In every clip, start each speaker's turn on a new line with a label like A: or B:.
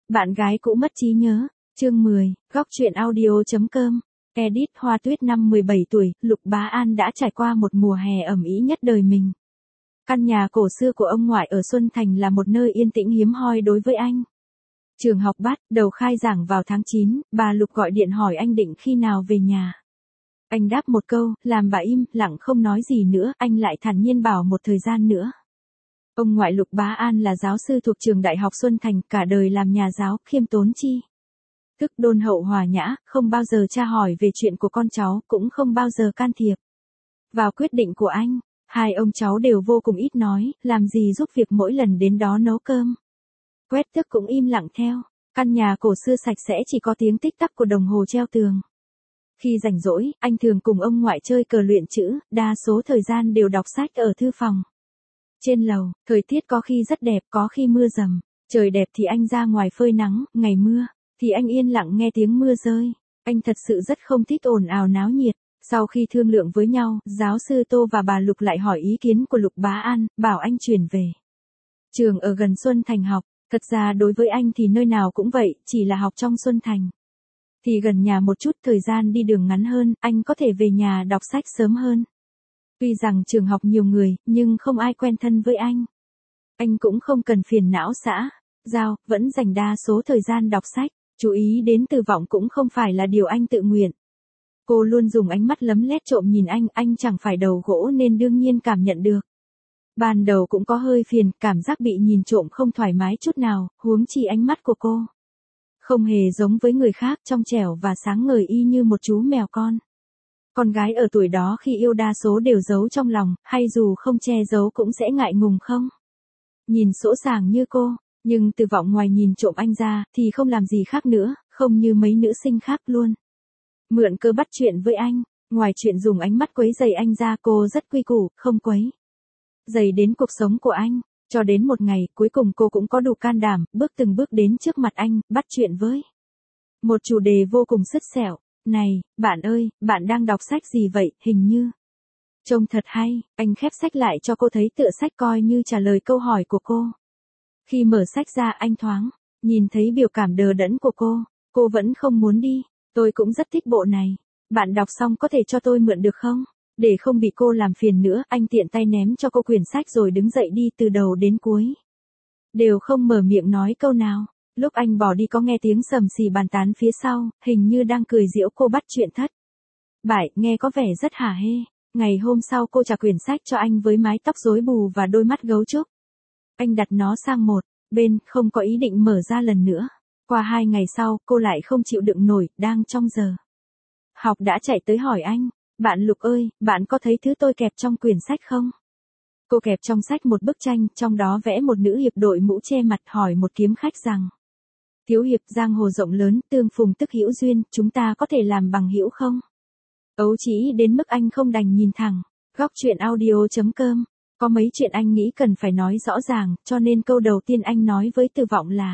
A: Bạn gái cũ mất trí nhớ. Chương 10, góc truyện audio.com. Edit Hoa Tuyết năm 17 tuổi, Lục Bá An đã trải qua một mùa hè ẩm ý nhất đời mình. Căn nhà cổ xưa của ông ngoại ở Xuân Thành là một nơi yên tĩnh hiếm hoi đối với anh. Trường học bắt đầu khai giảng vào tháng 9, bà Lục gọi điện hỏi anh định khi nào về nhà. Anh đáp một câu, làm bà im lặng không nói gì nữa, anh lại thản nhiên bảo một thời gian nữa. Ông ngoại Lục Bá An là giáo sư thuộc trường Đại học Xuân Thành, cả đời làm nhà giáo, khiêm tốn chi thức đôn hậu hòa nhã, không bao giờ tra hỏi về chuyện của con cháu, cũng không bao giờ can thiệp vào quyết định của anh. Hai ông cháu đều vô cùng ít nói, làm gì giúp việc mỗi lần đến đó nấu cơm. Quét tước cũng im lặng theo. Căn nhà cổ xưa sạch sẽ chỉ có tiếng tích tắc của đồng hồ treo tường. Khi rảnh rỗi, anh thường cùng ông ngoại chơi cờ luyện chữ, đa số thời gian đều đọc sách ở thư phòng. Trên lầu, thời tiết có khi rất đẹp, có khi mưa dầm. Trời đẹp thì anh ra ngoài phơi nắng, ngày mưa thì anh yên lặng nghe tiếng mưa rơi. Anh thật sự rất không thích ồn ào náo nhiệt. Sau khi thương lượng với nhau, giáo sư Tô và bà Lục lại hỏi ý kiến của Lục Bá An, bảo anh chuyển về trường ở gần Xuân Thành học. Thật ra đối với anh thì nơi nào cũng vậy, chỉ là học trong Xuân Thành thì gần nhà một chút, thời gian đi đường ngắn hơn, anh có thể về nhà đọc sách sớm hơn. Tuy rằng trường học nhiều người, nhưng không ai quen thân với anh. Anh cũng không cần phiền não xã giao, vẫn dành đa số thời gian đọc sách. Chú ý đến Từ Vọng cũng không phải là điều anh tự nguyện. Cô luôn dùng ánh mắt lấm lét trộm nhìn anh chẳng phải đầu gỗ nên đương nhiên cảm nhận được. Ban đầu cũng có hơi phiền, cảm giác bị nhìn trộm không thoải mái chút nào, huống chi ánh mắt của cô không hề giống với người khác, trong trẻo và sáng ngời y như một chú mèo con. Con gái ở tuổi đó khi yêu đa số đều giấu trong lòng, hay dù không che giấu cũng sẽ ngại ngùng không nhìn sỗ sàng như cô. Nhưng Từ Vọng ngoài nhìn trộm anh ra, thì không làm gì khác nữa, không như mấy nữ sinh khác luôn. Mượn cơ bắt chuyện với anh, ngoài chuyện dùng ánh mắt quấy rầy anh ra, cô rất quy củ, không quấy rầy đến cuộc sống của anh. Cho đến một ngày, cuối cùng cô cũng có đủ can đảm, bước từng bước đến trước mặt anh, bắt chuyện với một chủ đề vô cùng sứt sẹo. Này, bạn ơi, bạn đang đọc sách gì vậy, hình như trông thật hay. Anh khép sách lại cho cô thấy tựa sách coi như trả lời câu hỏi của cô. Khi mở sách ra anh thoáng nhìn thấy biểu cảm đờ đẫn của cô vẫn không muốn đi. Tôi cũng rất thích bộ này. Bạn đọc xong có thể cho tôi mượn được không? Để không bị cô làm phiền nữa, anh tiện tay ném cho cô quyển sách rồi đứng dậy đi, từ đầu đến cuối đều không mở miệng nói câu nào. Lúc anh bỏ đi có nghe tiếng sầm xì bàn tán phía sau, hình như đang cười giễu cô bắt chuyện thất bại, nghe có vẻ rất hả hê. Ngày hôm sau cô trả quyển sách cho anh với mái tóc rối bù và đôi mắt gấu trúc. Anh đặt nó sang một bên, không có ý định mở ra lần nữa. Qua 2 ngày sau, cô lại không chịu đựng nổi, đang trong giờ học đã chạy tới hỏi anh, bạn Lục ơi, bạn có thấy thứ tôi kẹp trong quyển sách không? Cô kẹp trong sách một bức tranh, trong đó vẽ một nữ hiệp đội mũ che mặt, hỏi một kiếm khách rằng, thiếu hiệp, giang hồ rộng lớn, tương phùng tức hữu duyên, chúng ta có thể làm bằng hữu không? Ấu trĩ đến mức anh không đành nhìn thẳng. Góc truyện audio.com. Có mấy chuyện anh nghĩ cần phải nói rõ ràng, cho nên câu đầu tiên anh nói với Từ Vọng là,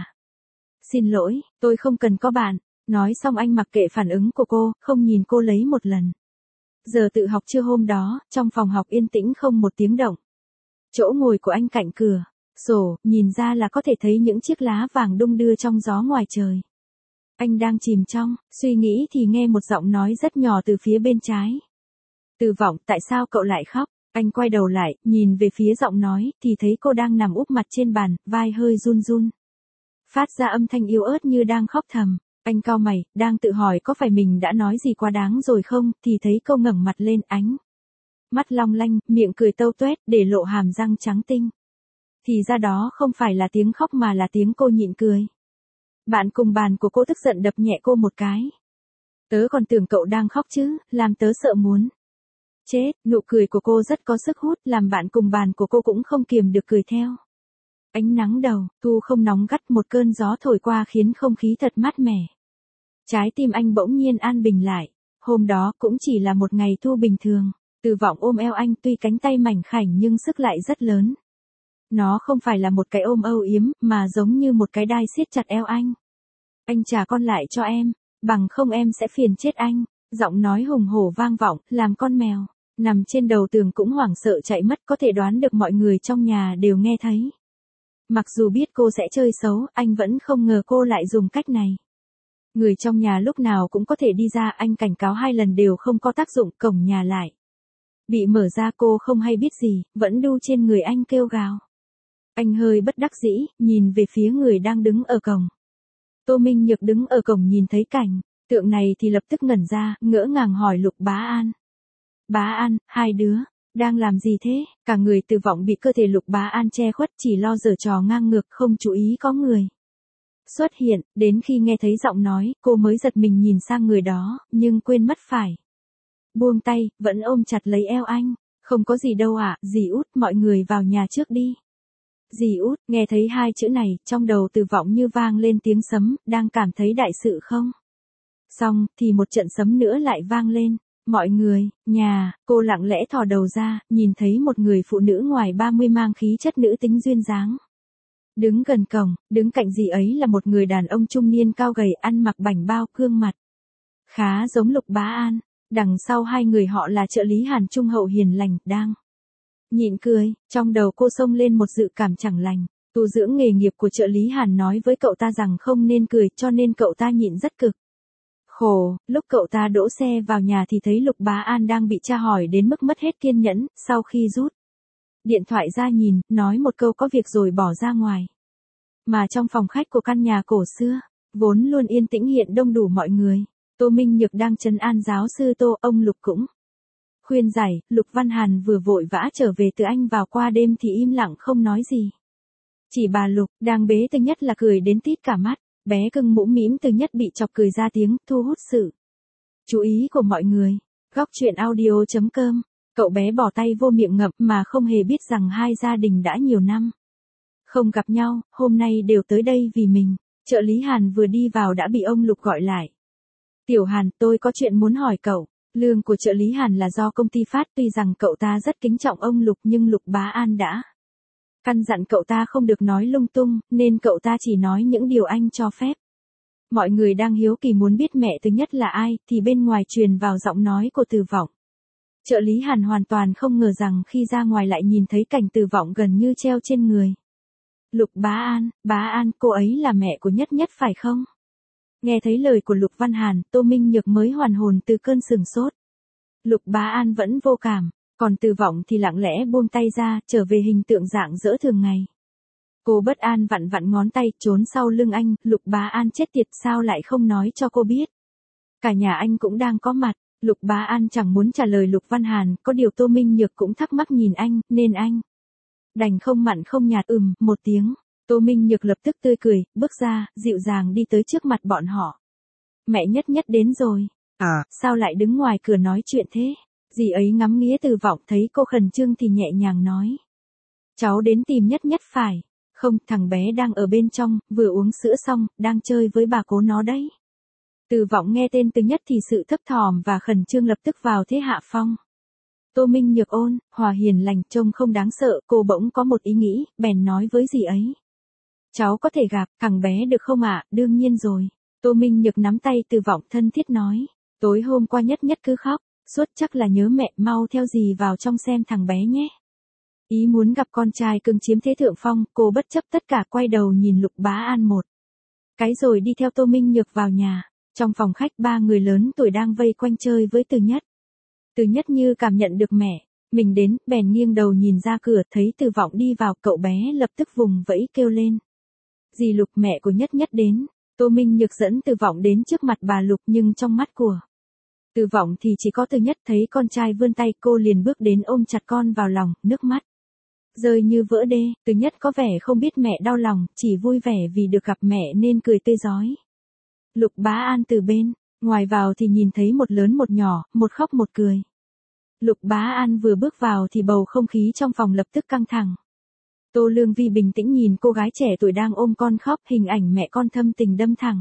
A: xin lỗi, tôi không cần có bạn. Nói xong anh mặc kệ phản ứng của cô, không nhìn cô lấy một lần. Giờ tự học trưa hôm đó, trong phòng học yên tĩnh không một tiếng động. Chỗ ngồi của anh cạnh cửa sổ, nhìn ra là có thể thấy những chiếc lá vàng đung đưa trong gió ngoài trời. Anh đang chìm trong suy nghĩ thì nghe một giọng nói rất nhỏ từ phía bên trái. Từ Vọng, tại sao cậu lại khóc? Anh quay đầu lại, nhìn về phía giọng nói, thì thấy cô đang nằm úp mặt trên bàn, vai hơi run run, phát ra âm thanh yếu ớt như đang khóc thầm. Anh cau mày, đang tự hỏi có phải mình đã nói gì quá đáng rồi không, thì thấy cô ngẩng mặt lên, ánh mắt long lanh, miệng cười tâu tuét, để lộ hàm răng trắng tinh. Thì ra đó không phải là tiếng khóc mà là tiếng cô nhịn cười. Bạn cùng bàn của cô tức giận đập nhẹ cô một cái. Tớ còn tưởng cậu đang khóc chứ, làm tớ sợ muốn chết. Nụ cười của cô rất có sức hút, làm bạn cùng bàn của cô cũng không kiềm được cười theo. Ánh nắng đầu thu không nóng gắt, một cơn gió thổi qua khiến không khí thật mát mẻ. Trái tim anh bỗng nhiên an bình lại. Hôm đó cũng chỉ là một ngày thu bình thường. Từ Vọng ôm eo anh, tuy cánh tay mảnh khảnh nhưng sức lại rất lớn. Nó không phải là một cái ôm âu yếm, mà giống như một cái đai siết chặt eo anh. Anh trả con lại cho em, bằng không em sẽ phiền chết anh. Giọng nói hùng hổ vang vọng, làm con mèo nằm trên đầu tường cũng hoảng sợ chạy mất, có thể đoán được mọi người trong nhà đều nghe thấy. Mặc dù biết cô sẽ chơi xấu, anh vẫn không ngờ cô lại dùng cách này. Người trong nhà lúc nào cũng có thể đi ra, anh cảnh cáo 2 lần đều không có tác dụng, cổng nhà lại bị mở ra, cô không hay biết gì, vẫn đu trên người anh kêu gào. Anh hơi bất đắc dĩ, nhìn về phía người đang đứng ở cổng. Tô Minh Nhược đứng ở cổng nhìn thấy cảnh tượng này thì lập tức ngẩn ra, ngỡ ngàng hỏi Lục Bá An. Bá An, hai đứa đang làm gì thế? Cả người Từ Vọng bị cơ thể Lục Bá An che khuất, chỉ lo giở trò ngang ngược, không chú ý có người xuất hiện. Đến khi nghe thấy giọng nói, cô mới giật mình nhìn sang người đó, nhưng quên mất phải buông tay, vẫn ôm chặt lấy eo anh. Không có gì đâu ạ, dì Út, mọi người vào nhà trước đi. Dì Út, nghe thấy 2 chữ này, trong đầu Từ Vọng như vang lên tiếng sấm, đang cảm thấy đại sự không? Xong, thì một trận sấm nữa lại vang lên. Mọi người, nhà, cô lặng lẽ thò đầu ra, nhìn thấy một người phụ nữ ngoài 30 mang khí chất nữ tính duyên dáng. Đứng gần cổng, đứng cạnh dì ấy là một người đàn ông trung niên cao gầy, ăn mặc bảnh bao, gương mặt khá giống Lục Bá An. Đằng sau 2 người họ là trợ lý Hàn trung hậu hiền lành, đang nhịn cười. Trong đầu cô xông lên một dự cảm chẳng lành. Tu dưỡng nghề nghiệp của trợ lý Hàn nói với cậu ta rằng không nên cười, cho nên cậu ta nhịn rất cực khổ. Lúc cậu ta đỗ xe vào nhà thì thấy Lục Bá An đang bị tra hỏi đến mức mất hết kiên nhẫn, sau khi rút điện thoại ra nhìn, nói một câu có việc rồi bỏ ra ngoài. Mà trong phòng khách của căn nhà cổ xưa, vốn luôn yên tĩnh hiện đông đủ mọi người. Tô Minh Nhược đang trấn an giáo sư Tô, ông Lục cũng khuyên giải. Lục Văn Hàn vừa vội vã trở về từ Anh vào qua đêm thì im lặng không nói gì. Chỉ bà Lục, đang bế Từ Nhất là cười đến tít cả mắt. Bé cưng mũm mĩm Từ Nhất bị chọc cười ra tiếng, thu hút sự chú ý của mọi người. Góc truyện audio.com. Cậu bé bỏ tay vô miệng ngậm mà không hề biết rằng 2 gia đình đã nhiều năm không gặp nhau, hôm nay đều tới đây vì mình. Trợ lý Hàn vừa đi vào đã bị ông Lục gọi lại. Tiểu Hàn, tôi có chuyện muốn hỏi cậu. Lương của trợ lý Hàn là do công ty phát, tuy rằng cậu ta rất kính trọng ông Lục nhưng Lục Bá An đã căn dặn cậu ta không được nói lung tung, nên cậu ta chỉ nói những điều anh cho phép. Mọi người đang hiếu kỳ muốn biết mẹ Từ Nhất là ai, thì bên ngoài truyền vào giọng nói của Từ Vọng. Trợ lý Hàn hoàn toàn không ngờ rằng khi ra ngoài lại nhìn thấy cảnh Từ Vọng gần như treo trên người Lục Bá An, cô ấy là mẹ của Nhất Nhất phải không? Nghe thấy lời của Lục Văn Hàn, Tô Minh Nhược mới hoàn hồn từ cơn sửng sốt. Lục Bá An vẫn vô cảm, còn Từ Vọng thì lặng lẽ buông tay ra, trở về hình tượng rạng rỡ thường ngày. Cô bất an vặn vặn ngón tay, trốn sau lưng anh. Lục Bá An chết tiệt, sao lại không nói cho cô biết? Cả nhà anh cũng đang có mặt. Lục Bá An chẳng muốn trả lời Lục Văn Hàn, có điều Tô Minh Nhược cũng thắc mắc nhìn anh, nên anh đành không mặn không nhạt một tiếng. Tô Minh Nhược lập tức tươi cười, bước ra, dịu dàng đi tới trước mặt bọn họ. Mẹ Nhất Nhất đến rồi. À, sao lại đứng ngoài cửa nói chuyện thế? Dì ấy ngắm nghía Từ Vọng, thấy cô khẩn trương thì nhẹ nhàng nói. Cháu đến tìm Nhất Nhất phải. Không, thằng bé đang ở bên trong, vừa uống sữa xong, đang chơi với bà cố nó đấy. Từ Vọng nghe tên Từ Nhất thì sự thấp thỏm và khẩn trương lập tức vào thế hạ phong. Tô Minh Nhược ôn, hòa hiền lành, trông không đáng sợ, cô bỗng có một ý nghĩ, bèn nói với dì ấy. Cháu có thể gặp thằng bé được không ạ? Đương nhiên rồi. Tô Minh Nhược nắm tay Từ Vọng thân thiết nói. Tối hôm qua Nhất Nhất cứ khóc, suốt chắc là nhớ mẹ, mau theo dì vào trong xem thằng bé nhé. Ý muốn gặp con trai cưng chiếm thế thượng phong, cô bất chấp tất cả quay đầu nhìn Lục Bá An một cái rồi đi theo Tô Minh Nhược vào nhà. Trong phòng khách 3 người lớn tuổi đang vây quanh chơi với Từ Nhất. Từ Nhất như cảm nhận được mẹ mình đến, bèn nghiêng đầu nhìn ra cửa, thấy Từ Vọng đi vào, cậu bé lập tức vùng vẫy kêu lên. Dì Lục, mẹ của Nhất Nhất đến. Tô Minh Nhược dẫn Từ Vọng đến trước mặt bà Lục, nhưng trong mắt của Từ Vọng thì chỉ có Từ Nhất. Thấy con trai vươn tay, cô liền bước đến ôm chặt con vào lòng, nước mắt rơi như vỡ đê. Từ Nhất có vẻ không biết mẹ đau lòng, chỉ vui vẻ vì được gặp mẹ nên cười tươi rói. Lục Bá An từ bên ngoài vào thì nhìn thấy một lớn một nhỏ, một khóc một cười. Lục Bá An vừa bước vào thì bầu không khí trong phòng lập tức căng thẳng. Tô Lương Vi bình tĩnh nhìn cô gái trẻ tuổi đang ôm con khóc, hình ảnh mẹ con thâm tình đâm thẳng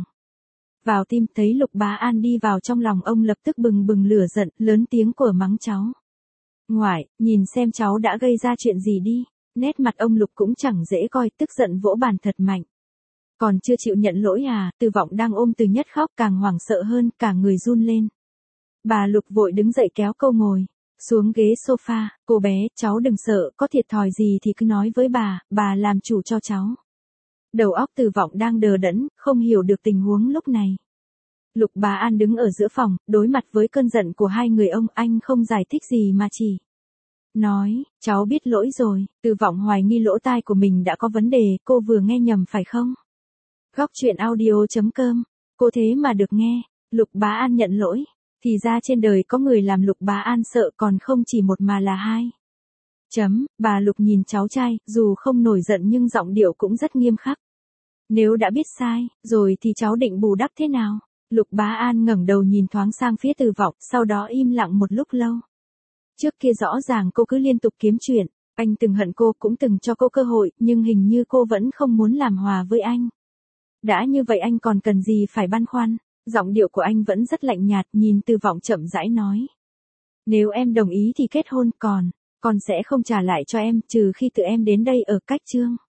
A: vào tim. Thấy Lục Bá An đi vào, trong lòng ông lập tức bừng bừng lửa giận, lớn tiếng của mắng cháu. Ngoại, nhìn xem cháu đã gây ra chuyện gì đi. Nét mặt ông Lục cũng chẳng dễ coi, tức giận vỗ bàn thật mạnh. Còn chưa chịu nhận lỗi à? Từ Vọng đang ôm Từ Nhất khóc càng hoảng sợ hơn, cả người run lên. Bà Lục vội đứng dậy kéo cô ngồi Xuống ghế sofa, cô bé, cháu đừng sợ, có thiệt thòi gì thì cứ nói với bà làm chủ cho cháu. Đầu óc Từ Vọng đang đờ đẫn, không hiểu được tình huống lúc này. Lục Bá An đứng ở giữa phòng, đối mặt với cơn giận của hai người ông, anh không giải thích gì mà chỉ nói, cháu biết lỗi rồi. Từ Vọng hoài nghi lỗ tai của mình đã có vấn đề, cô vừa nghe nhầm phải không? Góc truyện audio.com, cô thế mà được nghe. Lục Bá An nhận lỗi. Thì ra trên đời có người làm Lục Bá An sợ còn không chỉ một mà là hai. Bà Lục nhìn cháu trai, dù không nổi giận nhưng giọng điệu cũng rất nghiêm khắc. Nếu đã biết sai, rồi thì cháu định bù đắp thế nào? Lục Bá An ngẩng đầu nhìn thoáng sang phía Từ Vọng, sau đó im lặng một lúc lâu. Trước kia rõ ràng cô cứ liên tục kiếm chuyện, anh từng hận cô cũng từng cho cô cơ hội, nhưng hình như cô vẫn không muốn làm hòa với anh. Đã như vậy anh còn cần gì phải băn khoăn? Giọng điệu của anh vẫn rất lạnh nhạt, nhìn Từ Vọng chậm rãi nói. Nếu em đồng ý thì kết hôn, còn sẽ không trả lại cho em, trừ khi tự em đến đây ở cách Trương.